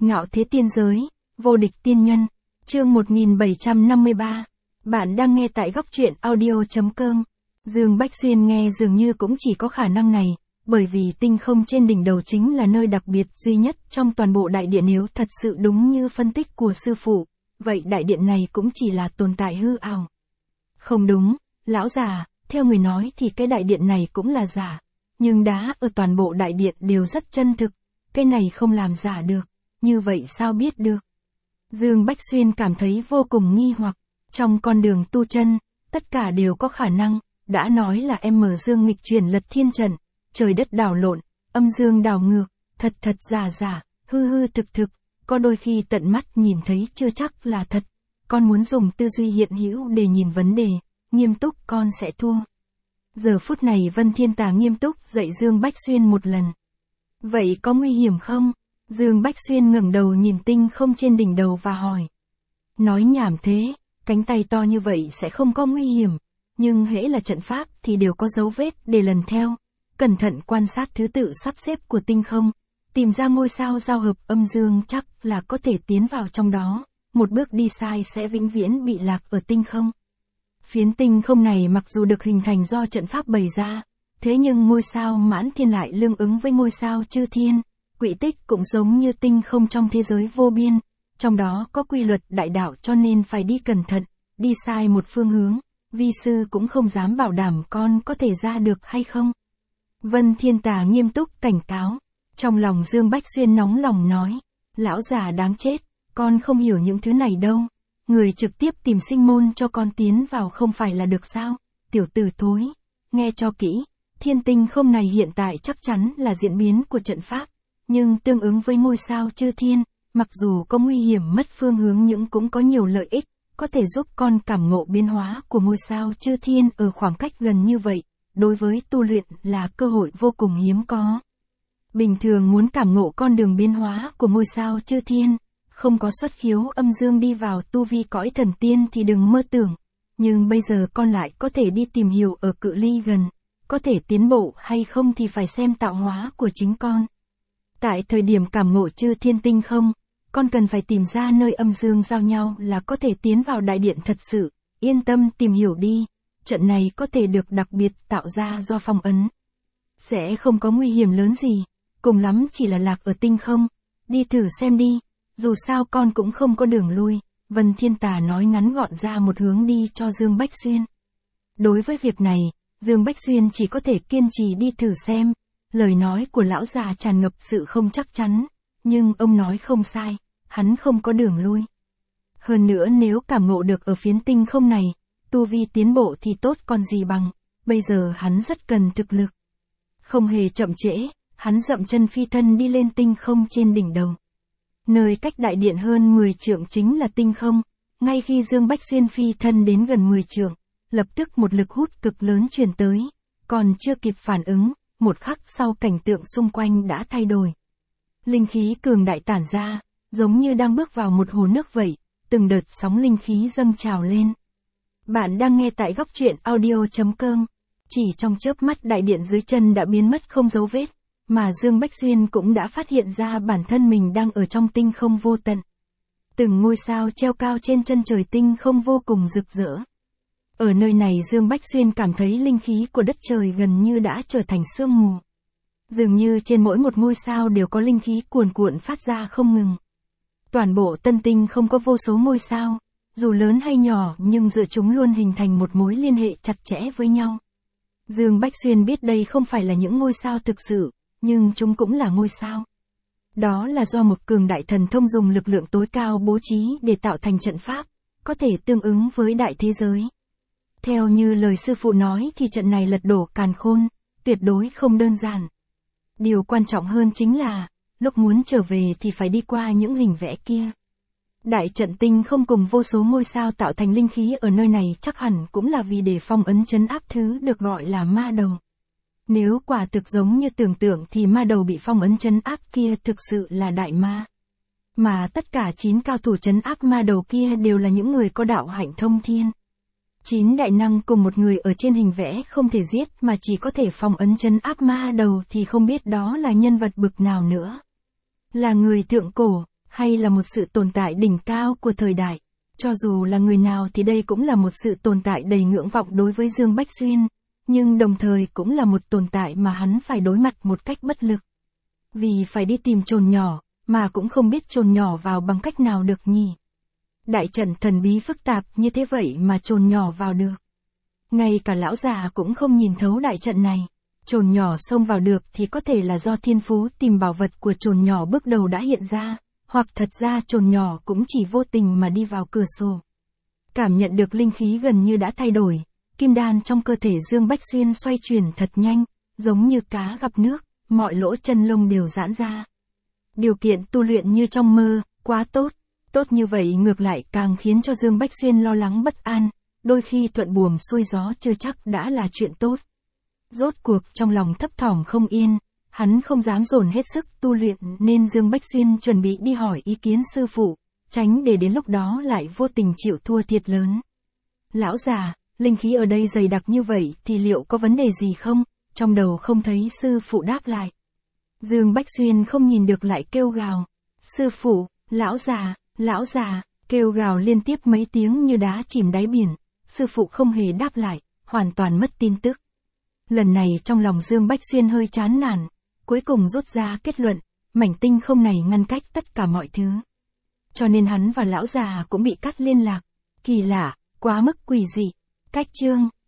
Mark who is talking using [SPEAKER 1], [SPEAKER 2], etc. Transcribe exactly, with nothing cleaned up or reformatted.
[SPEAKER 1] Ngạo thế tiên giới, vô địch tiên nhân, chương một nghìn bảy trăm năm mươi ba. Bạn đang nghe tại góc truyện audio.com. Dương Bách Xuyên nghe dường như cũng chỉ có khả năng này, bởi vì tinh không trên đỉnh đầu chính là nơi đặc biệt duy nhất trong toàn bộ đại điện, nếu thật sự đúng như phân tích của sư phụ, vậy đại điện này cũng chỉ là tồn tại hư ảo. Không đúng, lão già, theo người nói thì cái đại điện này cũng là giả, nhưng đá ở toàn bộ đại điện đều rất chân thực, cái này không làm giả được, như vậy sao biết được? Dương Bách Xuyên cảm thấy vô cùng nghi hoặc, trong con đường tu chân, tất cả đều có khả năng, đã nói là em mở dương nghịch chuyển lật thiên trận, trời đất đảo lộn, âm dương đảo ngược, thật thật giả giả, hư hư thực thực, có đôi khi tận mắt nhìn thấy chưa chắc là thật, con muốn dùng tư duy hiện hữu để nhìn vấn đề, nghiêm túc con sẽ thua. Giờ phút này Vân Thiên Tà nghiêm túc dạy Dương Bách Xuyên một lần. Vậy có nguy hiểm không? Dương Bách Xuyên ngẩng đầu nhìn tinh không trên đỉnh đầu và hỏi. Nói nhảm thế, cánh tay to như vậy sẽ không có nguy hiểm, nhưng hễ là trận pháp thì đều có dấu vết để lần theo. Cẩn thận quan sát thứ tự sắp xếp của tinh không, tìm ra ngôi sao giao hợp âm dương chắc là có thể tiến vào trong đó, một bước đi sai sẽ vĩnh viễn bị lạc ở tinh không. Phiến tinh không này mặc dù được hình thành do trận pháp bày ra, thế nhưng ngôi sao Mãn Thiên lại tương ứng với ngôi sao Chư Thiên, quỹ tích cũng giống như tinh không trong thế giới vô biên, trong đó có quy luật đại đạo cho nên phải đi cẩn thận, đi sai một phương hướng, vi sư cũng không dám bảo đảm con có thể ra được hay không. Vân Thiên Tà nghiêm túc cảnh cáo, trong lòng Dương Bách Xuyên nóng lòng nói, lão già đáng chết, con không hiểu những thứ này đâu, người trực tiếp tìm sinh môn cho con tiến vào không phải là được sao, tiểu tử thối, nghe cho kỹ, thiên tinh không này hiện tại chắc chắn là diễn biến của trận pháp, nhưng tương ứng với ngôi sao Chư Thiên, mặc dù có nguy hiểm mất phương hướng nhưng cũng có nhiều lợi ích, có thể giúp con cảm ngộ biến hóa của ngôi sao Chư Thiên ở khoảng cách gần như vậy, đối với tu luyện là cơ hội vô cùng hiếm có. Bình thường muốn cảm ngộ con đường biến hóa của ngôi sao Chư Thiên, không có xuất khiếu âm dương đi vào tu vi cõi thần tiên thì đừng mơ tưởng, nhưng bây giờ con lại có thể đi tìm hiểu ở cự ly gần, có thể tiến bộ hay không thì phải xem tạo hóa của chính con. Tại thời điểm cảm ngộ Chư Thiên tinh không, con cần phải tìm ra nơi âm dương giao nhau là có thể tiến vào đại điện thật sự, yên tâm tìm hiểu đi, trận này có thể được đặc biệt tạo ra do phong ấn. Sẽ không có nguy hiểm lớn gì, cùng lắm chỉ là lạc ở tinh không, đi thử xem đi, dù sao con cũng không có đường lui, Vân Thiên Tà nói ngắn gọn ra một hướng đi cho Dương Bách Xuyên. Đối với việc này, Dương Bách Xuyên chỉ có thể kiên trì đi thử xem, lời nói của lão già tràn ngập sự không chắc chắn, nhưng ông nói không sai, hắn không có đường lui. Hơn nữa nếu cảm ngộ được ở phiến tinh không này, tu vi tiến bộ thì tốt còn gì bằng, bây giờ hắn rất cần thực lực. Không hề chậm trễ, hắn dậm chân phi thân đi lên tinh không trên đỉnh đầu. Nơi cách đại điện hơn mười trượng chính là tinh không, ngay khi Dương Bách Xuyên phi thân đến gần mười trượng, lập tức một lực hút cực lớn truyền tới, còn chưa kịp phản ứng, một khắc sau cảnh tượng xung quanh đã thay đổi. Linh khí cường đại tản ra, giống như đang bước vào một hồ nước vậy, từng đợt sóng linh khí dâng trào lên. Bạn đang nghe tại góc truyện audio.com. Chỉ trong chớp mắt đại điện dưới chân đã biến mất không dấu vết, mà Dương Bách Xuyên cũng đã phát hiện ra bản thân mình đang ở trong tinh không vô tận. Từng ngôi sao treo cao trên chân trời tinh không vô cùng rực rỡ. Ở nơi này Dương Bách Xuyên cảm thấy linh khí của đất trời gần như đã trở thành sương mù. Dường như trên mỗi một ngôi sao đều có linh khí cuồn cuộn phát ra không ngừng. Toàn bộ tân tinh không có vô số ngôi sao, dù lớn hay nhỏ nhưng giữa chúng luôn hình thành một mối liên hệ chặt chẽ với nhau. Dương Bách Xuyên biết đây không phải là những ngôi sao thực sự, nhưng chúng cũng là ngôi sao. Đó là do một cường đại thần thông dùng lực lượng tối cao bố trí để tạo thành trận pháp, có thể tương ứng với đại thế giới. Theo như lời sư phụ nói thì trận này lật đổ càn khôn, tuyệt đối không đơn giản. Điều quan trọng hơn chính là, lúc muốn trở về thì phải đi qua những hình vẽ kia. Đại trận tinh không cùng vô số ngôi sao tạo thành linh khí ở nơi này chắc hẳn cũng là vì để phong ấn trấn áp thứ được gọi là ma đầu. Nếu quả thực giống như tưởng tượng thì ma đầu bị phong ấn trấn áp kia thực sự là đại ma. Mà tất cả chín cao thủ trấn áp ma đầu kia đều là những người có đạo hạnh thông thiên. Chín đại năng cùng một người ở trên hình vẽ không thể giết mà chỉ có thể phong ấn trấn áp ma đầu thì không biết đó là nhân vật bực nào nữa. Là người thượng cổ, hay là một sự tồn tại đỉnh cao của thời đại. Cho dù là người nào thì đây cũng là một sự tồn tại đầy ngưỡng vọng đối với Dương Bách Xuyên, nhưng đồng thời cũng là một tồn tại mà hắn phải đối mặt một cách bất lực. Vì phải đi tìm chồn nhỏ, mà cũng không biết chồn nhỏ vào bằng cách nào được nhỉ. Đại trận thần bí phức tạp như thế vậy mà chồn nhỏ vào được. Ngay cả lão già cũng không nhìn thấu đại trận này. Chồn nhỏ xông vào được thì có thể là do thiên phú tìm bảo vật của chồn nhỏ bước đầu đã hiện ra, hoặc thật ra chồn nhỏ cũng chỉ vô tình mà đi vào cửa sổ. Cảm nhận được linh khí gần như đã thay đổi, kim đan trong cơ thể Dương Bách Xuyên xoay chuyển thật nhanh, giống như cá gặp nước, mọi lỗ chân lông đều giãn ra. Điều kiện tu luyện như trong mơ, quá tốt. Tốt như vậy ngược lại càng khiến cho Dương Bách Xuyên lo lắng bất an, đôi khi thuận buồm xuôi gió chưa chắc đã là chuyện tốt. Rốt cuộc trong lòng thấp thỏm không yên, hắn không dám dồn hết sức tu luyện nên Dương Bách Xuyên chuẩn bị đi hỏi ý kiến sư phụ, tránh để đến lúc đó lại vô tình chịu thua thiệt lớn. Lão già, linh khí ở đây dày đặc như vậy thì liệu có vấn đề gì không? Trong đầu không thấy sư phụ đáp lại. Dương Bách Xuyên không nhìn được lại kêu gào. Sư phụ, lão già, lão già, kêu gào liên tiếp mấy tiếng như đá chìm đáy biển. Sư phụ không hề đáp lại, hoàn toàn mất tin tức. Lần này trong lòng Dương Bách Xuyên hơi chán nản, cuối cùng rút ra kết luận, mảnh tinh không này ngăn cách tất cả mọi thứ. Cho nên hắn và lão già cũng bị cắt liên lạc. Kỳ lạ, quá mức quỷ dị. Cách chương